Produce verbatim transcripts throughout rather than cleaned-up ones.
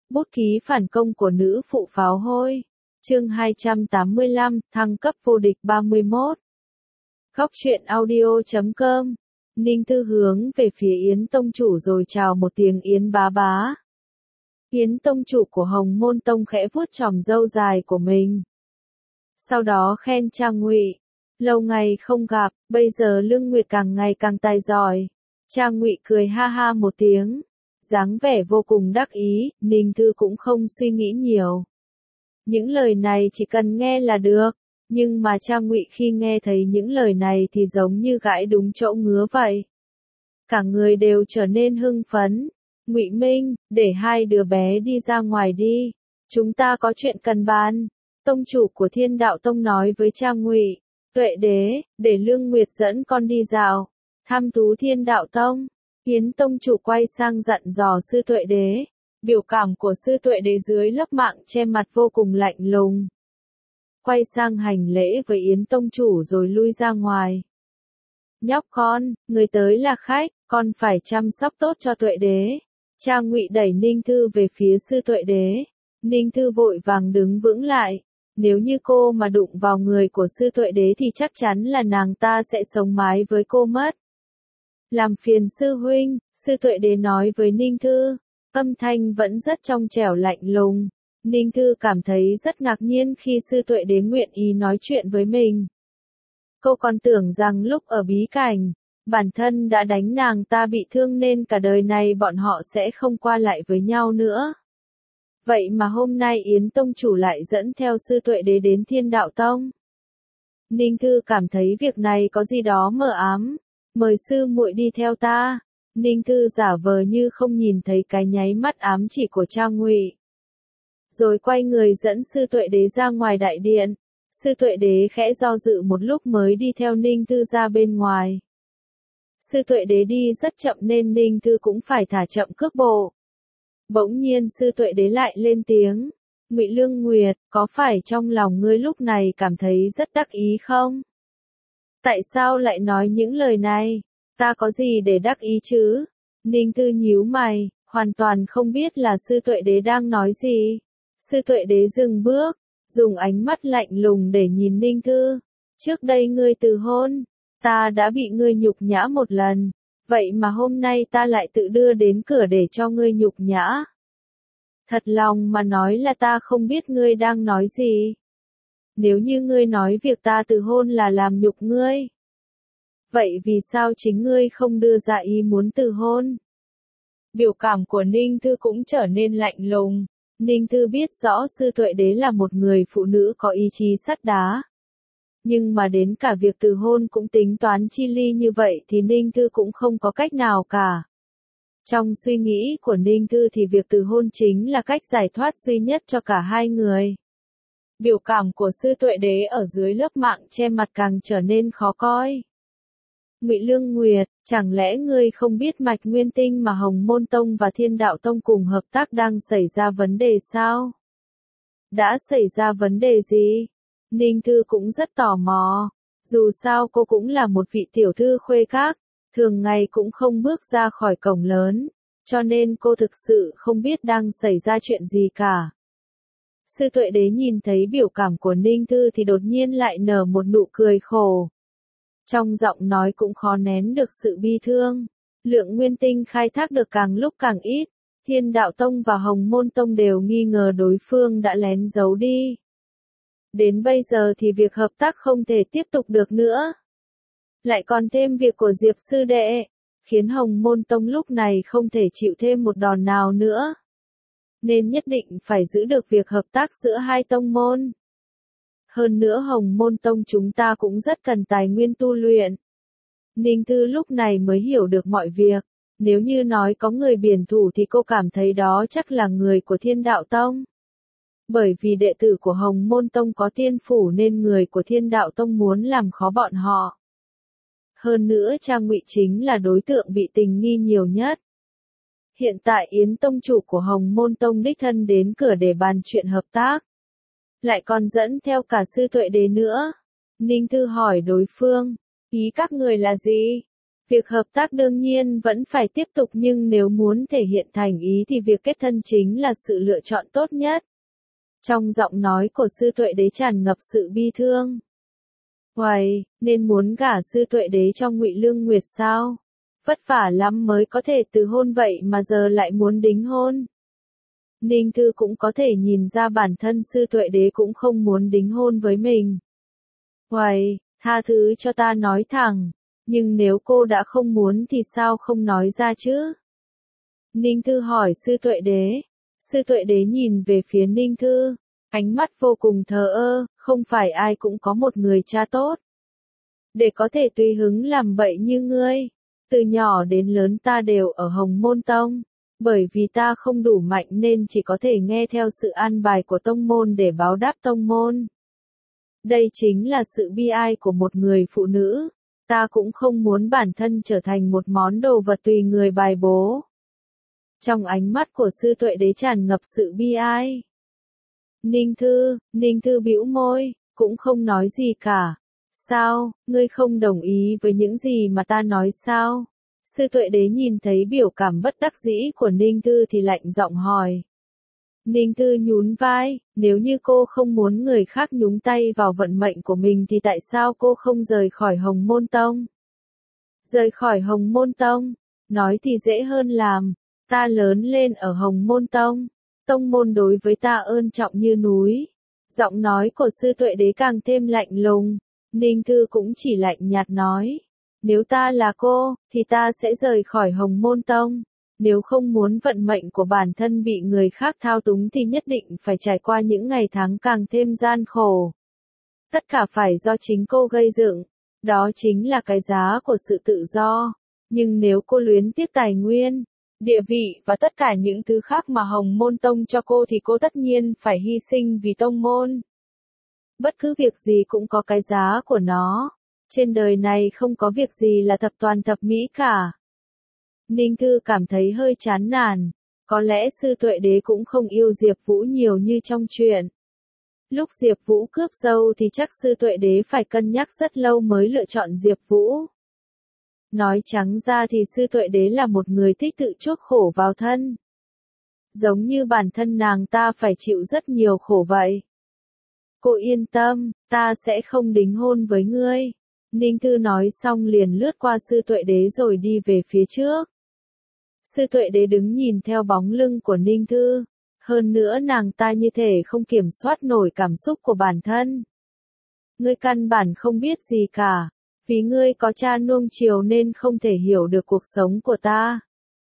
Bút ký phản công của nữ phụ pháo hôi. Chương hai trăm tám mươi lăm, thăng cấp vô địch ba mươi mốt. Góc truyện audio chấm com. Ninh Tư hướng về phía Yến Tông Chủ rồi chào một tiếng Yến bá bá. Yến Tông Chủ của Hồng Môn Tông khẽ vuốt chòm râu dài của mình. Sau đó khen Trang Ngụy. Lâu ngày không gặp, bây giờ Lương Nguyệt càng ngày càng tài giỏi. Trang Ngụy cười ha ha một tiếng. Dáng vẻ vô cùng đắc ý, Ninh Tư cũng không suy nghĩ nhiều. Những lời này chỉ cần nghe là được, nhưng mà Trang Ngụy khi nghe thấy những lời này thì giống như gãi đúng chỗ ngứa vậy. Cả người đều trở nên hưng phấn. Ngụy Minh, để hai đứa bé đi ra ngoài đi, chúng ta có chuyện cần bàn. Tông chủ của Thiên Đạo Tông nói với Trang Ngụy. Tuệ Đế, để Lương Nguyệt dẫn con đi dạo, thăm thú Thiên Đạo Tông. Yến Tông Chủ quay sang dặn dò Sư Tuệ Đế. Biểu cảm của Sư Tuệ Đế dưới lớp mạng che mặt vô cùng lạnh lùng. Quay sang hành lễ với Yến Tông Chủ rồi lui ra ngoài. Nhóc con, người tới là khách, con phải chăm sóc tốt cho Tuệ Đế. Trang Ngụy đẩy Ninh Thư về phía Sư Tuệ Đế. Ninh Thư vội vàng đứng vững lại. Nếu như cô mà đụng vào người của Sư Tuệ Đế thì chắc chắn là nàng ta sẽ sống mái với cô mất. Làm phiền sư huynh, Sư Tuệ Đế nói với Ninh Thư. Âm thanh vẫn rất trong trẻo lạnh lùng. Ninh Thư cảm thấy rất ngạc nhiên khi Sư Tuệ Đế nguyện ý nói chuyện với mình. Cô còn tưởng rằng lúc ở bí cảnh, bản thân đã đánh nàng ta bị thương nên cả đời này bọn họ sẽ không qua lại với nhau nữa. Vậy mà hôm nay Yến Tông Chủ lại dẫn theo Sư Tuệ Đế đến Thiên Đạo Tông. Ninh Thư cảm thấy việc này có gì đó mờ ám. Mời sư muội đi theo ta. Ninh Thư giả vờ như không nhìn thấy cái nháy mắt ám chỉ của Trang Ngụy. Rồi quay người dẫn Sư Tuệ Đế ra ngoài đại điện. Sư Tuệ Đế khẽ do dự một lúc mới đi theo Ninh Thư ra bên ngoài. Sư Tuệ Đế đi rất chậm nên Ninh Thư cũng phải thả chậm cước bộ. Bỗng nhiên Sư Tuệ Đế lại lên tiếng. Ngụy Lương Nguyệt, có phải trong lòng ngươi lúc này cảm thấy rất đắc ý không? Tại sao lại nói những lời này? Ta có gì để đắc ý chứ? Ninh Thư nhíu mày, hoàn toàn không biết là Sư Tuệ Đế đang nói gì. Sư Tuệ Đế dừng bước, dùng ánh mắt lạnh lùng để nhìn Ninh Thư. Trước đây ngươi từ hôn, ta đã bị ngươi nhục nhã một lần. Vậy mà hôm nay ta lại tự đưa đến cửa để cho ngươi nhục nhã. Thật lòng mà nói là ta không biết ngươi đang nói gì. Nếu như ngươi nói việc ta từ hôn là làm nhục ngươi, vậy vì sao chính ngươi không đưa ra ý muốn từ hôn? Biểu cảm của Ninh Thư cũng trở nên lạnh lùng. Ninh Thư biết rõ Sư Tuệ Đế là một người phụ nữ có ý chí sắt đá. Nhưng mà đến cả việc từ hôn cũng tính toán chi ly như vậy thì Ninh Thư cũng không có cách nào cả. Trong suy nghĩ của Ninh Thư thì việc từ hôn chính là cách giải thoát duy nhất cho cả hai người. Biểu cảm của Sư Tuệ Đế ở dưới lớp mạng che mặt càng trở nên khó coi. Ngụy Lương Nguyệt, chẳng lẽ ngươi không biết Mạch Nguyên Tinh mà Hồng Môn Tông và Thiên Đạo Tông cùng hợp tác đang xảy ra vấn đề sao? Đã xảy ra vấn đề gì? Ninh Thư cũng rất tò mò. Dù sao cô cũng là một vị tiểu thư khuê các, thường ngày cũng không bước ra khỏi cổng lớn, cho nên cô thực sự không biết đang xảy ra chuyện gì cả. Sư Tuệ Đế nhìn thấy biểu cảm của Ninh Thư thì đột nhiên lại nở một nụ cười khổ. Trong giọng nói cũng khó nén được sự bi thương. Lượng nguyên tinh khai thác được càng lúc càng ít. Thiên Đạo Tông và Hồng Môn Tông đều nghi ngờ đối phương đã lén giấu đi. Đến bây giờ thì việc hợp tác không thể tiếp tục được nữa. Lại còn thêm việc của Diệp Sư Đệ, khiến Hồng Môn Tông lúc này không thể chịu thêm một đòn nào nữa. Nên nhất định phải giữ được việc hợp tác giữa hai tông môn. Hơn nữa Hồng Môn Tông chúng ta cũng rất cần tài nguyên tu luyện. Ninh Thư lúc này mới hiểu được mọi việc. Nếu như nói có người biển thủ thì cô cảm thấy đó chắc là người của Thiên Đạo Tông. Bởi vì đệ tử của Hồng Môn Tông có tiên phủ nên người của Thiên Đạo Tông muốn làm khó bọn họ. Hơn nữa Trang Ngụy chính là đối tượng bị tình nghi nhiều nhất. Hiện tại Yến Tông Chủ của Hồng Môn Tông đích thân đến cửa để bàn chuyện hợp tác. Lại còn dẫn theo cả Sư Tuệ Đế nữa. Ninh Thư hỏi đối phương, ý các người là gì? Việc hợp tác đương nhiên vẫn phải tiếp tục nhưng nếu muốn thể hiện thành ý thì việc kết thân chính là sự lựa chọn tốt nhất. Trong giọng nói của sư Tuệ Đế tràn ngập sự bi thương. Uầy, nên muốn gả sư Tuệ Đế cho Ngụy Lương Nguyệt sao? Vất vả lắm mới có thể từ hôn vậy mà giờ lại muốn đính hôn. Ninh Thư cũng có thể nhìn ra bản thân sư Tuệ Đế cũng không muốn đính hôn với mình. Uầy, tha thứ cho ta nói thẳng, nhưng nếu cô đã không muốn thì sao không nói ra chứ? Ninh Thư hỏi sư Tuệ Đế. Sư Tuệ Đế nhìn về phía Ninh Thư, ánh mắt vô cùng thờ ơ, không phải ai cũng có một người cha tốt. Để có thể tùy hứng làm bậy như ngươi, từ nhỏ đến lớn ta đều ở Hồng Môn Tông, bởi vì ta không đủ mạnh nên chỉ có thể nghe theo sự an bài của tông môn để báo đáp tông môn. Đây chính là sự bi ai của một người phụ nữ, ta cũng không muốn bản thân trở thành một món đồ vật tùy người bài bố. Trong ánh mắt của sư Tuệ Đế tràn ngập sự bi ai. Ninh Thư, Ninh Thư bĩu môi, cũng không nói gì cả. Sao, ngươi không đồng ý với những gì mà ta nói sao? Sư Tuệ Đế nhìn thấy biểu cảm bất đắc dĩ của Ninh Thư thì lạnh giọng hỏi. Ninh Thư nhún vai, nếu như cô không muốn người khác nhúng tay vào vận mệnh của mình thì tại sao cô không rời khỏi Hồng Môn Tông? Rời khỏi Hồng Môn Tông, nói thì dễ hơn làm, ta lớn lên ở Hồng Môn Tông, tông môn đối với ta ơn trọng như núi. Giọng nói của sư Tuệ Đế càng thêm lạnh lùng, Ninh Thư cũng chỉ lạnh nhạt nói. Nếu ta là cô, thì ta sẽ rời khỏi Hồng Môn Tông. Nếu không muốn vận mệnh của bản thân bị người khác thao túng thì nhất định phải trải qua những ngày tháng càng thêm gian khổ. Tất cả phải do chính cô gây dựng. Đó chính là cái giá của sự tự do. Nhưng nếu cô luyến tiếc tài nguyên, địa vị và tất cả những thứ khác mà Hồng Môn Tông cho cô thì cô tất nhiên phải hy sinh vì tông môn. Bất cứ việc gì cũng có cái giá của nó. Trên đời này không có việc gì là thập toàn thập mỹ cả. Ninh Thư cảm thấy hơi chán nản. Có lẽ sư Tuệ Đế cũng không yêu Diệp Vũ nhiều như trong truyện. Lúc Diệp Vũ cướp dâu thì chắc sư Tuệ Đế phải cân nhắc rất lâu mới lựa chọn Diệp Vũ. Nói trắng ra thì sư Tuệ Đế là một người thích tự chuốc khổ vào thân. Giống như bản thân nàng ta phải chịu rất nhiều khổ vậy. Cô yên tâm, ta sẽ không đính hôn với ngươi. Ninh Thư nói xong liền lướt qua sư Tuệ Đế rồi đi về phía trước. Sư Tuệ Đế đứng nhìn theo bóng lưng của Ninh Thư. Hơn nữa nàng ta như thể không kiểm soát nổi cảm xúc của bản thân. Ngươi căn bản không biết gì cả. Vì ngươi có cha nuông chiều nên không thể hiểu được cuộc sống của ta.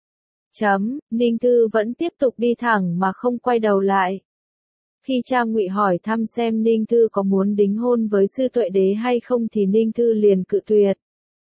Chấm, Ninh Thư vẫn tiếp tục đi thẳng mà không quay đầu lại. Khi cha Ngụy hỏi thăm xem Ninh Thư có muốn đính hôn với sư Tuệ Đế hay không thì Ninh Thư liền cự tuyệt.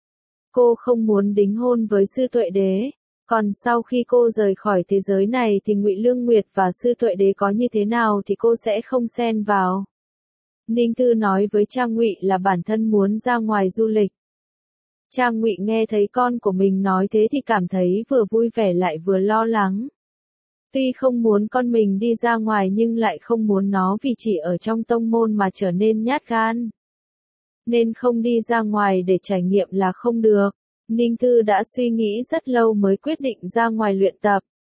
Cô không muốn đính hôn với sư Tuệ Đế. Còn sau khi cô rời khỏi thế giới này thì Ngụy Lương Nguyệt và sư Tuệ Đế có như thế nào thì cô sẽ không xen vào. Ninh Thư nói với cha Ngụy là bản thân muốn ra ngoài du lịch. Cha Ngụy nghe thấy con của mình nói thế thì cảm thấy vừa vui vẻ lại vừa lo lắng. Tuy không muốn con mình đi ra ngoài nhưng lại không muốn nó vì chỉ ở trong tông môn mà trở nên nhát gan. Nên không đi ra ngoài để trải nghiệm là không được. Ninh Thư đã suy nghĩ rất lâu mới quyết định ra ngoài luyện tập.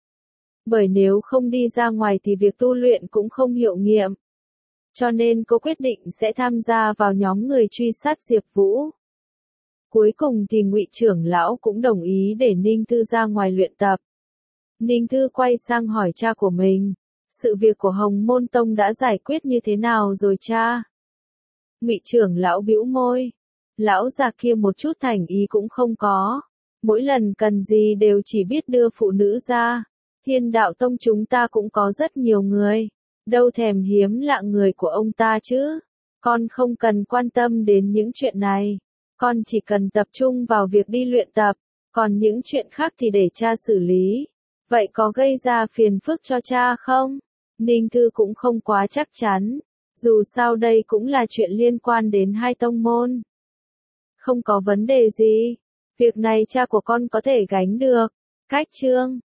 Bởi nếu không đi ra ngoài thì việc tu luyện cũng không hiệu nghiệm. Cho nên cô quyết định sẽ tham gia vào nhóm người truy sát Diệp Vũ. Cuối cùng thì Ngụy trưởng lão cũng đồng ý để Ninh Thư ra ngoài luyện tập. Ninh Thư quay sang hỏi cha của mình, sự việc của Hồng Môn Tông đã giải quyết như thế nào rồi cha? Ngụy trưởng lão bĩu môi, lão già kia một chút thành ý cũng không có, mỗi lần cần gì đều chỉ biết đưa phụ nữ ra. Thiên Đạo Tông chúng ta cũng có rất nhiều người, đâu thèm hiếm lạ người của ông ta chứ. Con không cần quan tâm đến những chuyện này, con chỉ cần tập trung vào việc đi luyện tập, còn những chuyện khác thì để cha xử lý. Vậy có gây ra phiền phức cho cha không? Ninh Thư cũng không quá chắc chắn, dù sao đây cũng là chuyện liên quan đến hai tông môn. Không có vấn đề gì, việc này cha của con có thể gánh được. Cách chương